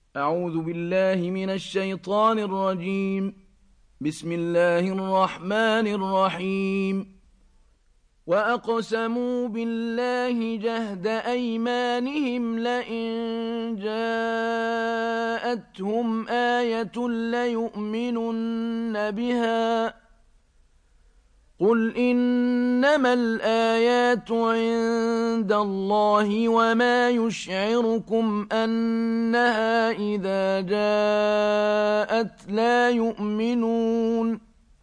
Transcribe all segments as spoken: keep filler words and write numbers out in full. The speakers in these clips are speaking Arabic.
أعوذ بالله من الشيطان الرجيم. بسم الله الرحمن الرحيم. وأقسموا بالله جهد أيمانهم لئن جاءتهم آية ليؤمنن بها قل إنما الآيات عند الله وما يشعركم أنها إذا جاءت لا يؤمنون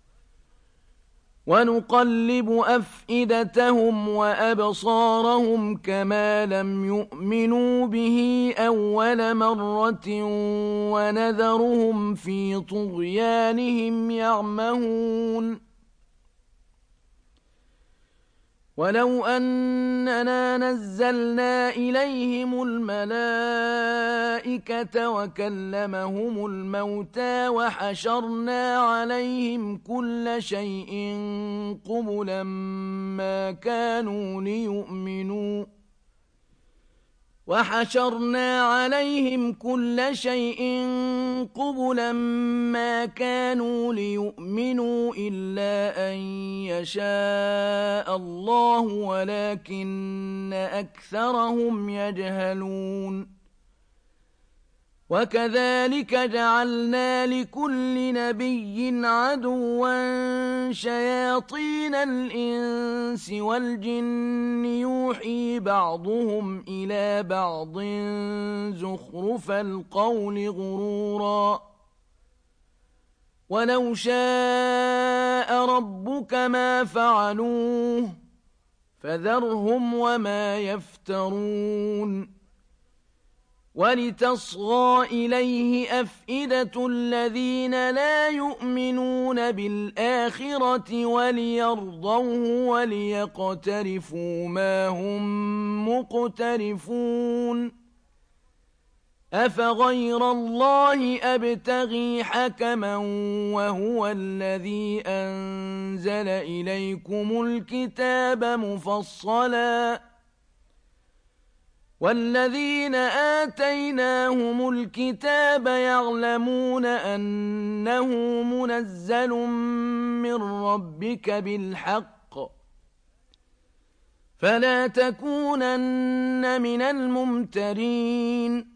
ونقلب أفئدتهم وأبصارهم كما لم يؤمنوا به أول مرة ونذرهم في طغيانهم يعمهون ولو أننا نزلنا إليهم الملائكة وكلمهم الموتى وحشرنا عليهم كل شيء قبلا ما كانوا ليؤمنوا وحشرنا عليهم كل شيء قبلا ما كانوا ليؤمنوا إلا أن يشاء الله ولكن أكثرهم يجهلون وكذلك جعلنا لكل نبي عدوا شياطين الإنس والجن يوحي بعضهم إلى بعض زخرف القول غرورا ولو شاء ربك ما فعلوه فذرهم وما يفترون ولتصغى إليه أفئدة الذين لا يؤمنون بالآخرة وليرضوه وليقترفوا ما هم مقترفون أفغير الله أبتغي حكما وهو الذي أنزل إليكم الكتاب مفصلاً والذين آتيناهم الكتاب يعلمون أنه منزل من ربك بالحق فلا تكونن من الممترين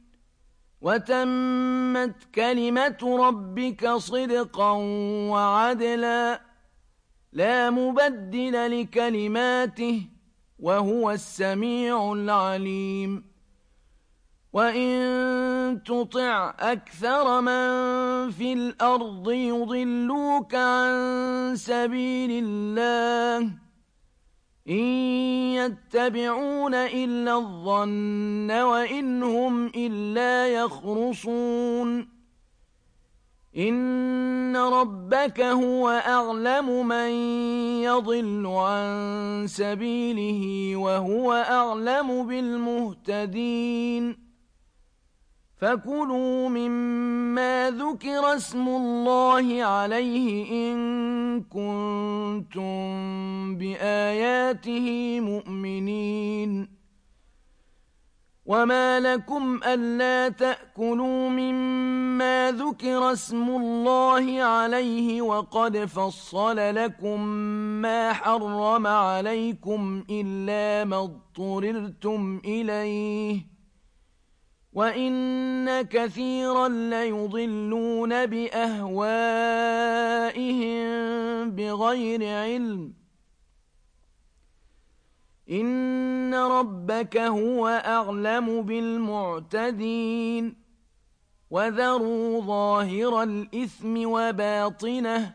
وتمت كلمة ربك صدقا وعدلا لا مبدل لكلماته وهو السميع العليم وإن تطع أكثر من في الأرض يضلوك عن سبيل الله إن يتبعون إلا الظن وإن هم إلا يخرصون إن ربك هو أعلم من يضل عن سبيله وهو أعلم بالمهتدين فكلوا مما ذكر اسم الله عليه إن كنتم بآياته مؤمنين وما لكم ألا تأكلوا مما ذكر اسم الله عليه وقد فصل لكم ما حرم عليكم إلا ما اضطررتم إليه وإن كثيرا ليضلون بأهوائهم بغير علم إن ربك هو أعلم بالمعتدين وذروا ظاهر الإثم وباطنه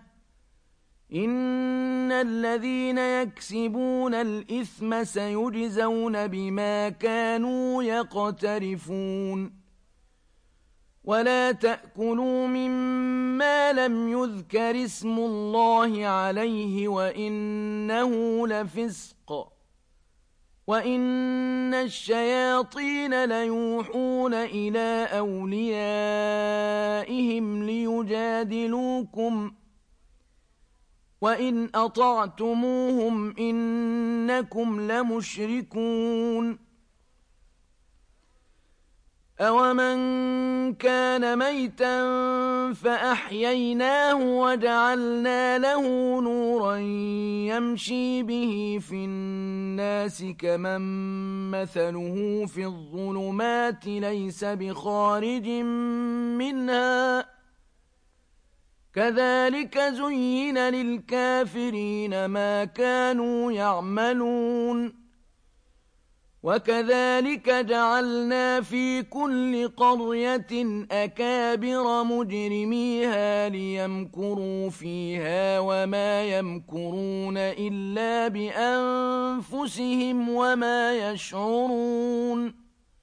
إن الذين يكسبون الإثم سيجزون بما كانوا يقترفون ولا تأكلوا مما لم يذكر اسم الله عليه وإنه لفسق وَإِنَّ الشَّيَاطِينَ لَيُوحُونَ إِلَىٰ أَوْلِيَائِهِمْ لِيُجَادِلُوكُمْ وَإِنْ أَطَعْتُمُوهُمْ إِنَّكُمْ لَمُشْرِكُونَ أَوَمَنْ كان ميتا فأحييناه وجعلنا له نورا يمشي به في الناس كمن مثله في الظلمات ليس بخارج منها كذلك زين للكافرين ما كانوا يعملون وكذلك جعلنا في كل قرية أكابر مجرميها ليمكروا فيها وما يمكرون إلا بأنفسهم وما يشعرون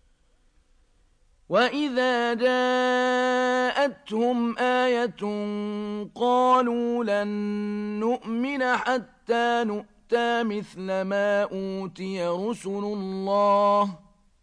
وإذا جاءتهم آية قالوا لن نؤمن حتى نؤمن مثل ما أوتي رسل الله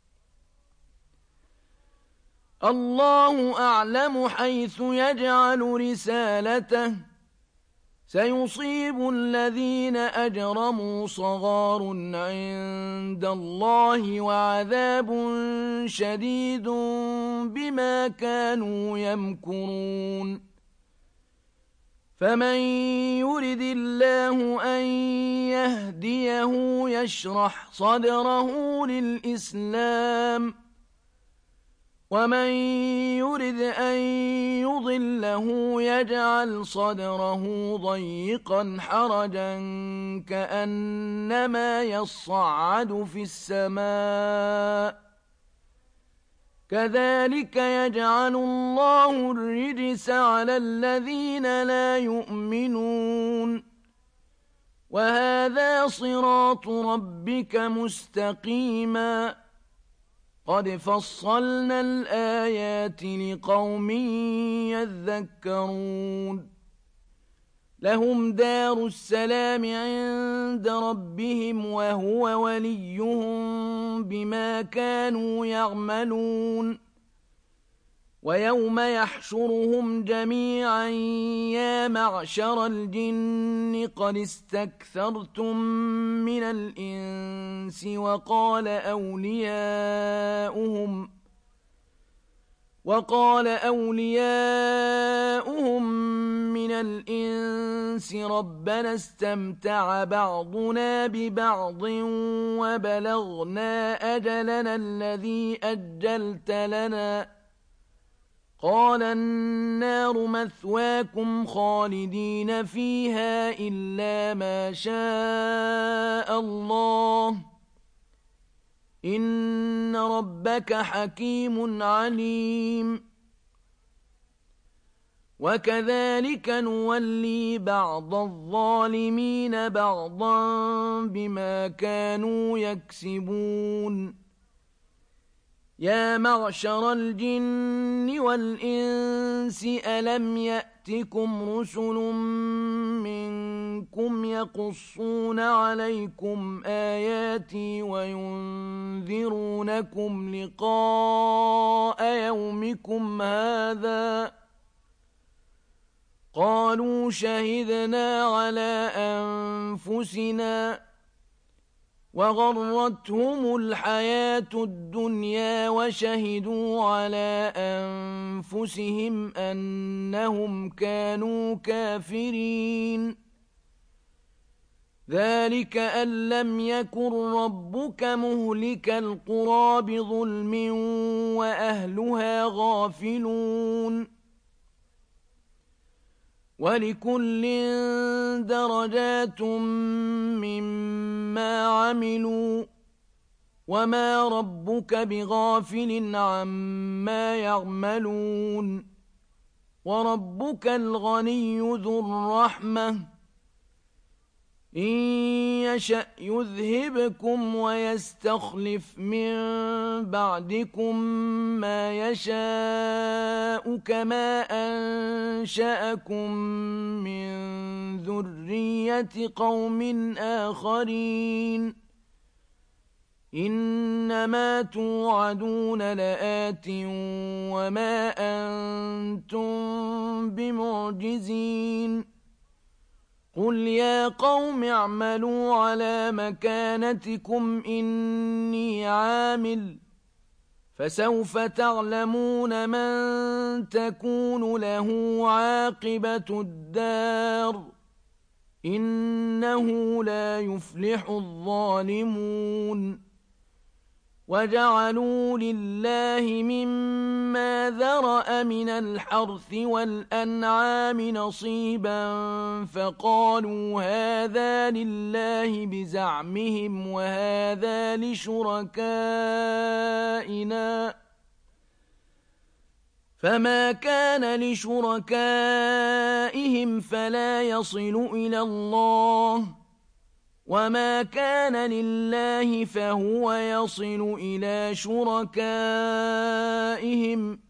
الله أعلم حيث يجعل رسالته سيصيب الذين أجرموا صغار عند الله وعذاب شديد بما كانوا يمكرون فمن يرد الله أن يهديه يشرح صدره للإسلام ومن يرد أن يضله يجعل صدره ضيقا حرجا كأنما يصعد في السماء كذلك يجعل الله الرجس على الذين لا يؤمنون وهذا صراط ربك مستقيما قد فصلنا الآيات لقوم يذكرون لهم دار السلام عند ربهم وهو وليهم بما كانوا يعملون ويوم يحشرهم جميعا يا معشر الجن قد استكثرتم من الإنس وقال أولياؤهم وقال أولياؤهم من الإنس ربنا استمتع بعضنا ببعض وبلغنا أجلنا الذي أجلت لنا قال النار مثواكم خالدين فيها إلا ما شاء الله إن ربك حكيم عليم وكذلك نولي بعض الظالمين بعضا بما كانوا يكسبون يا معشر الجن والإنس ألم يأتكم رسل منكم يقصون عليكم آياتي وينذرونكم لقاء يومكم هذا قالوا شهدنا على أنفسنا وغرتهم الحياة الدنيا وشهدوا على أنفسهم أنهم كانوا كافرين ذلك أن لم يكن ربك مهلك القرى بظلم وأهلها غافلون ولكل درجات مما عملوا وما ربك بغافل عما يعملون وربك الغني ذو الرحمة إن يشأ يذهبكم ويستخلف من بعدكم ما يشاء كما أنشأكم من ذرية قوم آخرين إنما توعدون لآت وما أنتم بمعجزين قل يا قوم اعملوا على مكانتكم إني عامل فسوف تعلمون من تكون له عاقبة الدار إنه لا يفلح الظالمون وجعلوا لله مما ذرأ من الحرث والأنعام نصيبا فقالوا هذا لله بزعمهم وهذا لشركائنا فما كان لشركائهم فلا يصل إلى الله وما كان لله فهو يصل إلى شركائهم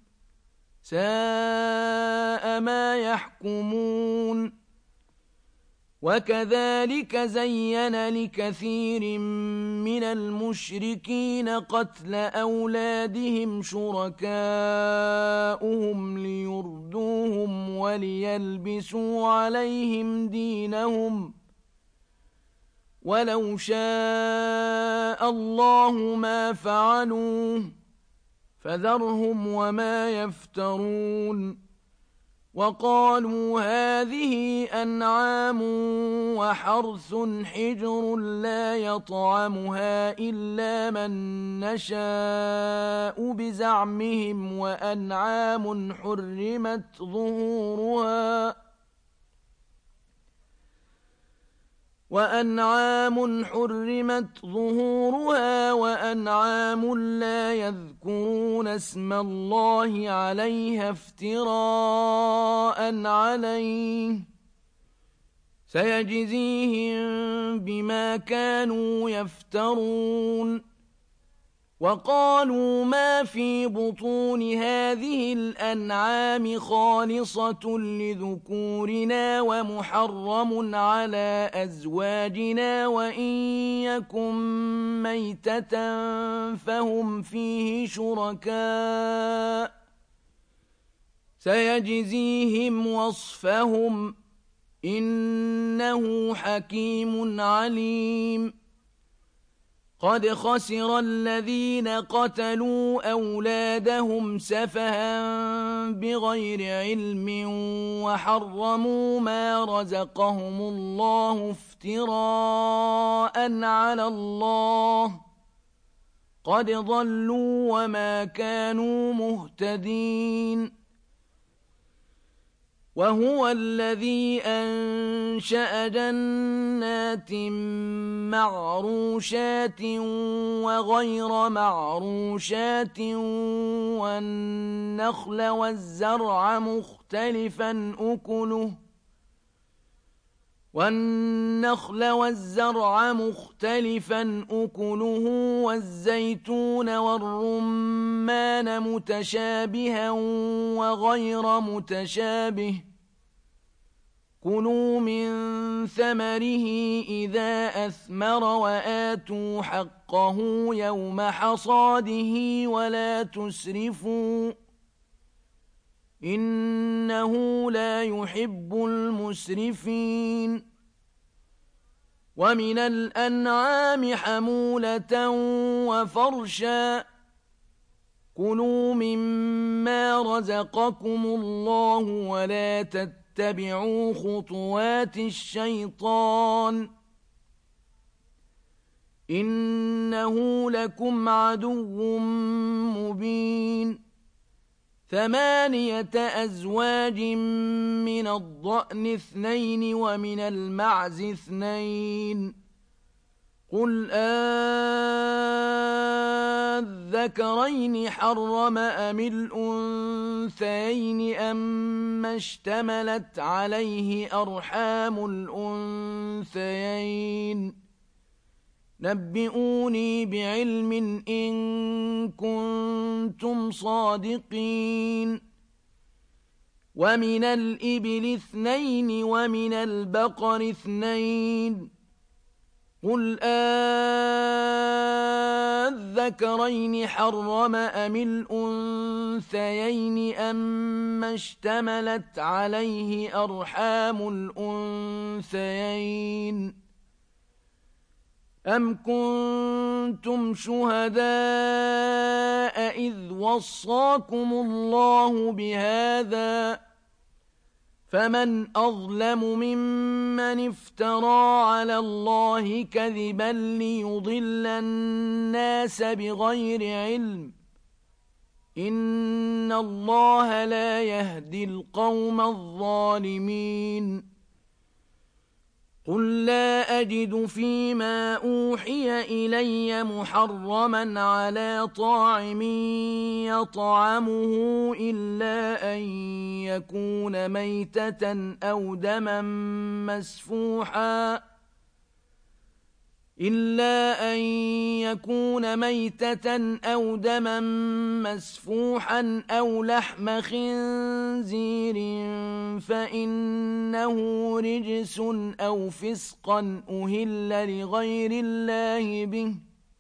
ساء ما يحكمون وكذلك زين لكثير من المشركين قتل أولادهم شركاؤهم ليردوهم وليلبسوا عليهم دينهم ولو شاء الله ما فعلوه فذرهم وما يفترون وقالوا هذه أنعام وحرث حجر لا يطعمها إلا من نشاء بزعمهم وأنعام حرمت ظهورها وأنعام حرمت ظهورها وأنعام لا يذكرون اسم الله عليها افتراء عليه سيجزيهم بما كانوا يفترون وقالوا ما في بطون هذه الأنعام خالصة لذكورنا ومحرم على أزواجنا وإن يكن ميتة فهم فيه شركاء سيجزيهم وصفهم إنه حكيم عليم قد خسر الذين قتلوا أولادهم سفها بغير علم وحرموا ما رزقهم الله افتراء على الله قد ضلوا وما كانوا مهتدين وهو الذي أنشأ جنات معروشات وغير معروشات والنخل والزرع مختلفا أكله والنخل والزرع مختلفا أكله والزيتون والرمان متشابها وغير متشابه كلوا من ثمره إذا أثمر وآتوا حقه يوم حصاده ولا تسرفوا إنه لا يحب المسرفين ومن الأنعام حمولة وفرشا كلوا مما رزقكم الله ولا تتبعوا خطوات الشيطان إنه لكم عدو مبين ثمانية أزواج من الضأن اثنين ومن المعز اثنين قل أذكرين حرم أم الأنثيين أما اشتملت عليه أرحام الأنثيين نبئوني بعلم إن كنتم صادقين ومن الإبل اثنين ومن البقر اثنين قل أذكرين حرم أم الأنثيين أما اشتملت عليه أرحام الأنثيين أَمْ كُنتُمْ شُهَدَاءَ إِذْ وَصَّاكُمُ اللَّهُ بِهَذَا فَمَنْ أَظْلَمُ مِمَّنِ افْتَرَىٰ عَلَى اللَّهِ كَذِبًا لِيُضِلَّ النَّاسَ بِغَيْرِ عِلْمٍ إِنَّ اللَّهَ لَا يَهْدِي الْقَوْمَ الظَّالِمِينَ قُل لَّا أَجِدُ فِيمَا أُوحِيَ إِلَيَّ مُحَرَّمًا عَلَىٰ طَاعِمٍ يَطْعَمُهُ إِلَّا أَن يَكُونَ مَيْتَةً أَوْ دَمًا مَّسْفُوحًا إِلَّا أَن يَكُونَ مَيْتَةً أَوْ دَمًا مَّسْفُوحًا أَوْ لَحْمَ خِنزِيرٍ فَإِنَّهُ رِجْسٌ أَوْ فِسْقًا أُهِلَّ لِغَيْرِ اللَّهِ بِهِ ۚ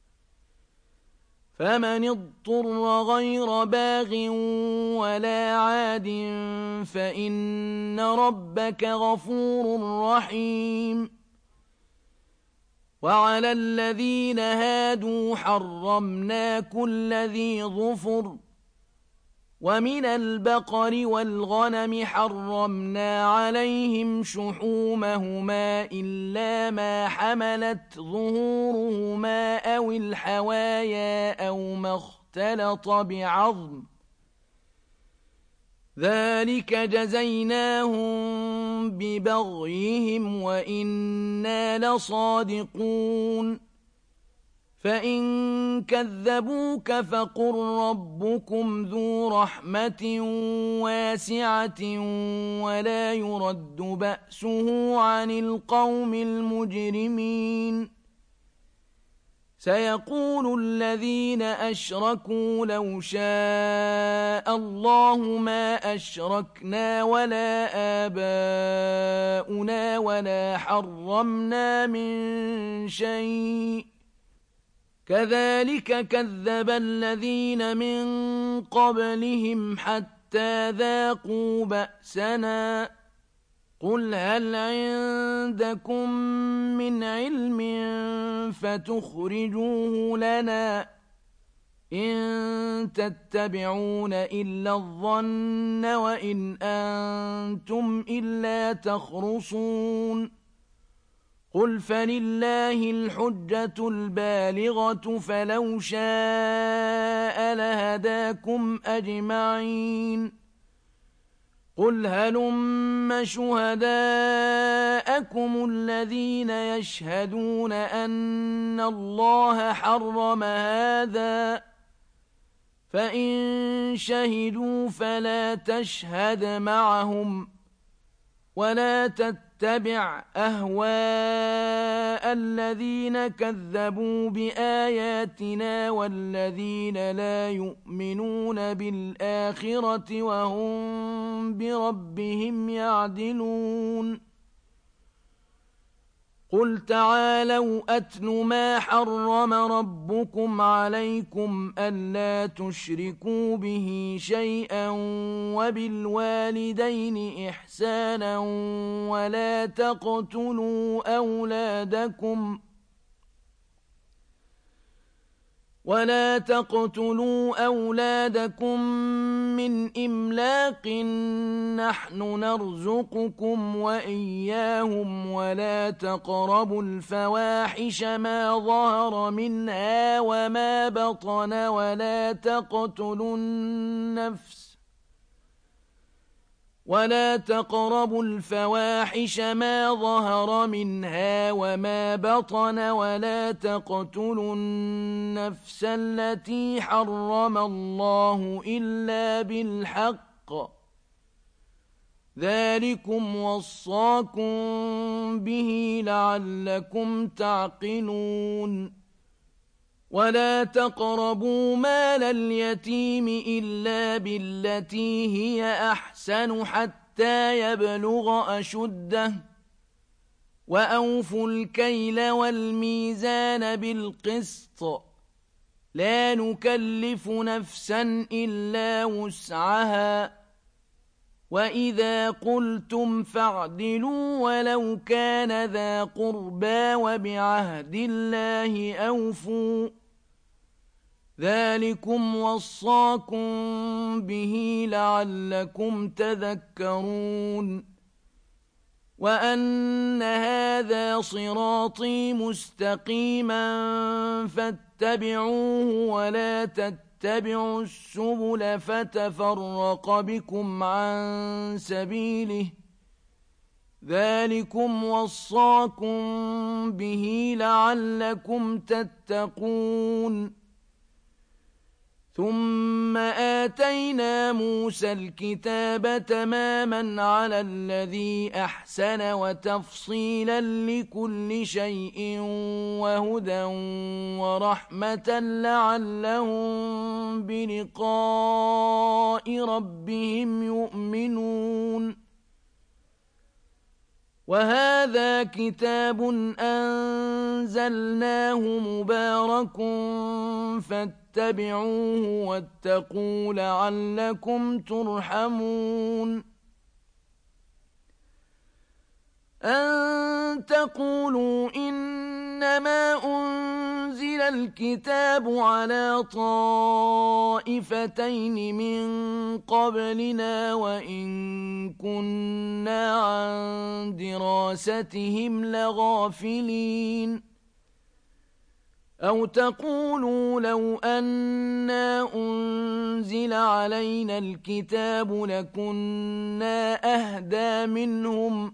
فَمَنِ اضْطُرَّ غَيْرَ بَاغٍ وَلَا عَادٍ فَإِنَّ رَبَّكَ غَفُورٌ رَّحِيمٌ وَعَلَى الَّذِينَ هَادُوا حَرَّمْنَا كُلَّ ذِي ظُفُرٍ ۖ وَمِنَ الْبَقَرِ وَالْغَنَمِ حَرَّمْنَا عَلَيْهِمْ شُحُومَهُمَا إِلَّا مَا حَمَلَتْ ظُهُورُهُمَا أَوِ الْحَوَايَا أَوْ مَا اخْتَلَطَ بِعَظْمٍ ۚ ذَٰلِكَ جَزَيْنَاهُم بِبَغْيِهِمْ وَإِنَّا لَصَادِقُونَ فَإِن كَذَّبُوكَ فَقُل رَّبُّكُمْ ذُو رَحْمَةٍ وَاسِعَةٍ وَلَا يُرَدُّ بَأْسُهُ عَنِ الْقَوْمِ الْمُجْرِمِينَ سَيَقُولُ الَّذِينَ أَشْرَكُوا لَوْ شَاءَ اللَّهُ مَا أَشْرَكْنَا وَلَا آبَاؤُنَا وَلَا حَرَّمْنَا مِن شَيْءٍ ۚ كَذَٰلِكَ كَذَّبَ الَّذِينَ مِن قَبْلِهِمْ حَتَّىٰ ذَاقُوا بَأْسَنَا ۗ قُلْ هَلْ عِندَكُم مِّنْ عِلْمٍ فَتُخْرِجُوهُ لَنَا ۖ إِن تَتَّبِعُونَ إِلَّا الظَّنَّ وَإِنْ أَنتُمْ إِلَّا تَخْرُصُونَ قُلْ فَلِلَّهِ الْحُجَّةُ الْبَالِغَةُ فَلَوْ شَاءَ لَهَدَاكُمْ أَجْمَعِينَ قُلْ هَلُمَّ شُهَدَاءَكُمُ الَّذِينَ يَشْهَدُونَ أَنَّ اللَّهَ حَرَّمَ هَٰذَا ۖ فَإِن شَهِدُوا فَلَا تَشْهَدْ مَعَهُمْ وَلَا تَتَّبِعْ أَهْوَاءَ الَّذِينَ كَذَّبُوا بِآيَاتِنَا وَالَّذِينَ لَا يُؤْمِنُونَ بِالْآخِرَةِ وَهُم بِرَبِّهِمْ يَعْدِلُونَ قُلْ تَعَالَوْا أَتْلُ مَا حَرَّمَ رَبُّكُمْ عَلَيْكُمْ أَلَّا تُشْرِكُوا بِهِ شَيْئًا وَبِالْوَالِدَيْنِ إِحْسَانًا وَلَا تَقْتُلُوا أَوْلَادَكُمْ وَلَا تَقْتُلُوا أَوْلَادَكُم مِّنْ إِمْلَاقٍ ۖ نَّحْنُ نَرْزُقُكُمْ وَإِيَّاهُمْ ۖ وَلَا تَقْرَبُوا الْفَوَاحِشَ مَا ظَهَرَ مِنْهَا وَمَا بَطَنَ وَلَا تَقْتُلُوا النَّفْسَ وَلَا تَقْرَبُوا الْفَوَاحِشَ مَا ظَهَرَ مِنْهَا وَمَا بَطَنَ وَلَا تَقْتُلُوا النَّفْسَ الَّتِي حَرَّمَ اللَّهُ إِلَّا بِالْحَقِّ ۚ ذَٰلِكُمْ وَصَّاكُم بِهِ لَعَلَّكُمْ تَعْقِلُونَ وَلَا تَقْرَبُوا مَالَ الْيَتِيمِ إِلَّا بِالَّتِي هِيَ أَحْسَنُ حَتَّىٰ يَبْلُغَ أَشُدَّهُ ۖ وَأَوْفُوا الْكَيْلَ وَالْمِيزَانَ بِالْقِسْطِ ۖ لَا نُكَلِّفُ نَفْسًا إِلَّا وُسْعَهَا ۖ وإذا قلتم فاعدلوا ولو كان ذا قربى وبعهد الله أوفوا ذلكم وصاكم به لعلكم تذكرون وأن هذا صراطي مستقيما فاتبعوه ولا تتبعوا السبل فتفرق بكم عن سبيله ذلكم وصاكم به لعلكم تتقون ثم آتينا موسى الكتاب تماما على الذي أحسن وتفصيلا لكل شيء وهدى ورحمة لعلهم بلقاء ربهم يؤمنون وهذا كتاب أنزلناه مبارك فاتبعوه واتقوا لعلكم ترحمون أن تقولوا إنما أنزل الكتاب على طائفتين من قبلنا وإن كنا عن دراستهم لغافلين أو تقولوا لو أنا أنزل علينا الكتاب لكنا أهدى منهم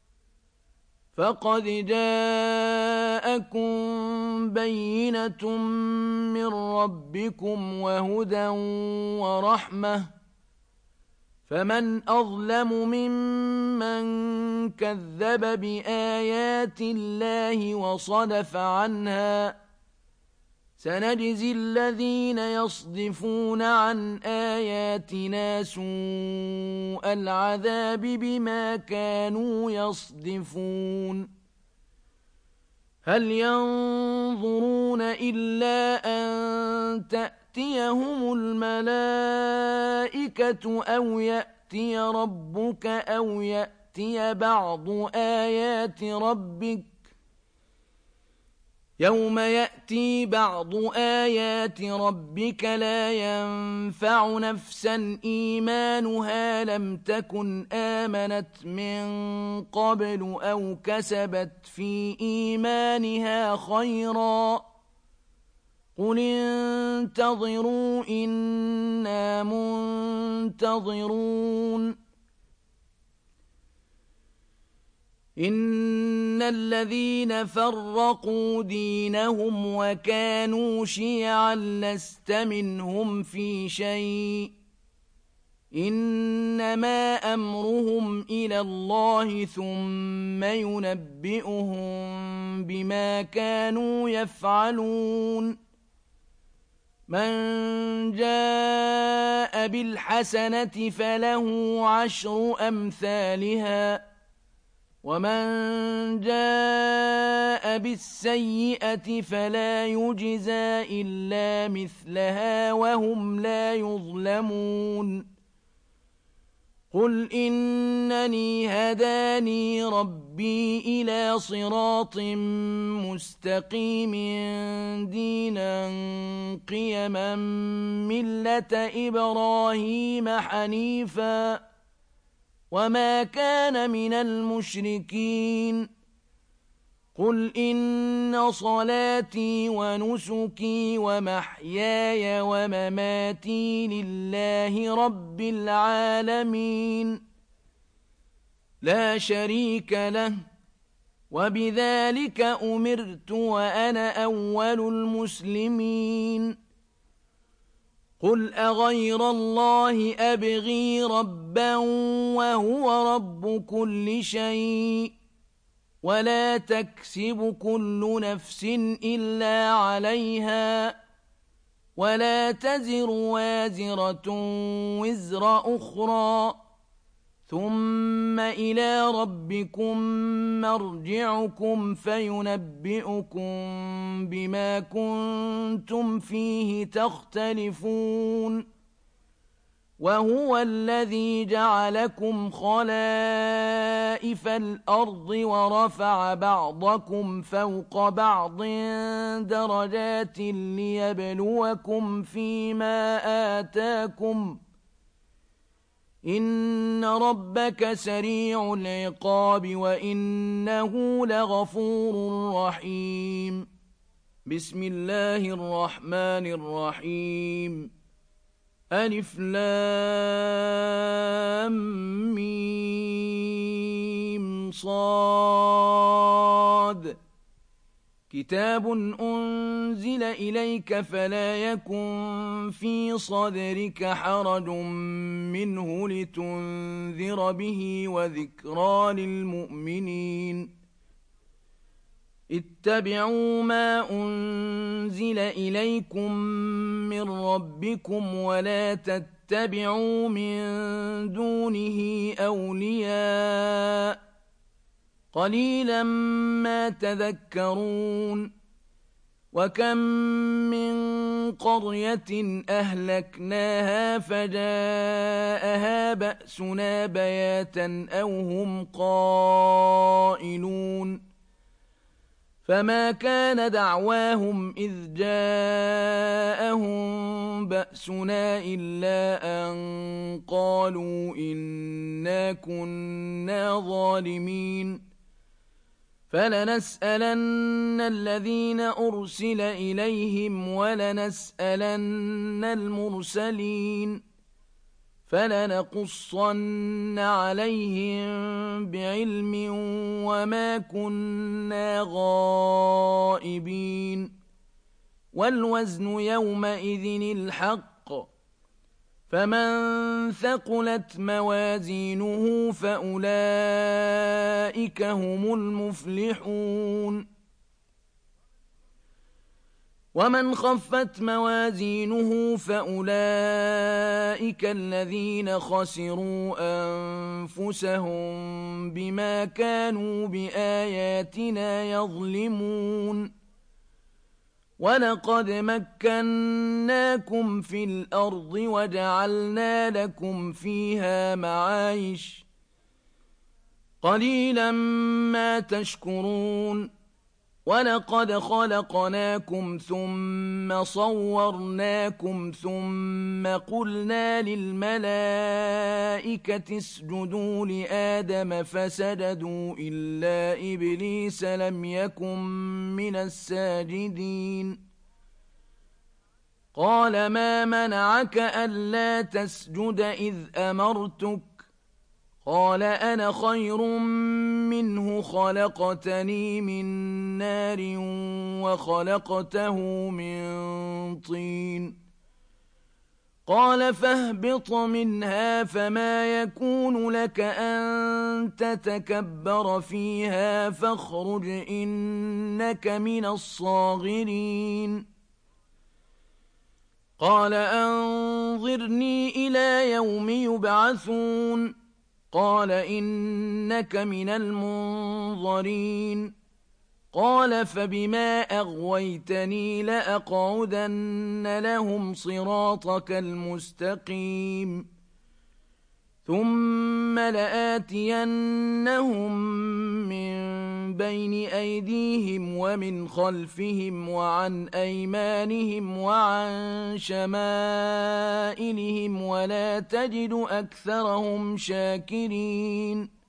فقد جاءكم بينة من ربكم وهدى ورحمة فمن أظلم ممن كذب بآيات الله وصدف عنها سنجزي الذين يصدفون عن آياتنا سوء العذاب بما كانوا يصدفون هل ينظرون إلا أن تأتيهم الملائكة أو يأتي ربك أو يأتي بعض آيات ربك يوم يأتي بعض آيات ربك لا ينفع نفسا إيمانها لم تكن آمنت من قبل أو كسبت في إيمانها خيرا قل انتظروا إنا منتظرون إن الذين فرقوا دينهم وكانوا شيعا لست منهم في شيء إنما أمرهم إلى الله ثم ينبئهم بما كانوا يفعلون من جاء بالحسنة فله عشر أمثالها ومن جاء بالسيئة فلا يجزى إلا مثلها وهم لا يظلمون قل إنني هداني ربي إلى صراط مستقيم دينا قيما ملة إبراهيم حنيفاً وما كان من المشركين قل إن صلاتي ونسكي ومحياي ومماتي لله رب العالمين لا شريك له وبذلك أمرت وأنا أول المسلمين قل أغير الله أبغي ربا وهو رب كل شيء ولا تكسب كل نفس إلا عليها ولا تزر وازرة وزر أخرى ثم إلى ربكم مرجعكم فينبئكم بما كنتم فيه تختلفون وهو الذي جعلكم خلائف الأرض ورفع بعضكم فوق بعض درجات ليبلوكم فيما آتاكم إن ربك سريع العقاب وإنه لغفور رحيم. بسم الله الرحمن الرحيم. ألف لام ميم صاد كتاب أنزل إليك فلا يكن في صدرك حرج منه لتنذر به وذكرى للمؤمنين. اتبعوا ما أنزل إليكم من ربكم ولا تتبعوا من دونه أولياء قليلا ما تذكرون. وكم من قرية أهلكناها فجاءها بأسنا بياتا أو هم قائلون فما كان دعواهم إذ جاءهم بأسنا إلا أن قالوا إنا كنا ظالمين. فلنسألن الذين أرسل إليهم ولنسألن المرسلين فلنقصن عليهم بعلم وما كنا غائبين. والوزن يومئذ الحق فمن ثقلت موازينه فأولئك هم المفلحون. ومن خفت موازينه فأولئك الذين خسروا أنفسهم بما كانوا بآياتنا يظلمون. ولقد مكناكم في الأرض وجعلنا لكم فيها معايش قليلا ما تشكرون. ولقد خلقناكم ثم صورناكم ثم قلنا للملائكة اسجدوا لآدم فسجدوا إلا إبليس لم يكن من الساجدين. قال ما منعك ألا تسجد إذ أمرتك قال أنا خير منه خلقتني من نار وخلقته من طين. قال فاهبط منها فما يكون لك أن تتكبر فيها فاخرج إنك من الصاغرين. قال أنظرني إلى يوم يبعثون قال إنك من المنظرين. قال فبما أغويتني لأقعدن لهم صراطك المستقيم ثم لآتينهم من بين أيديهم ومن خلفهم وعن أيمانهم وعن شمائلهم ولا تجد أكثرهم شاكرين.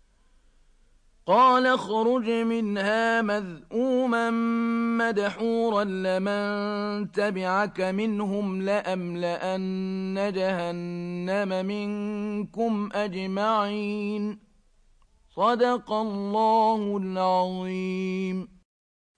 قال اخرج منها مذءوما مدحورا لمن تبعك منهم لأملأن جهنم منكم أجمعين. صدق الله العظيم.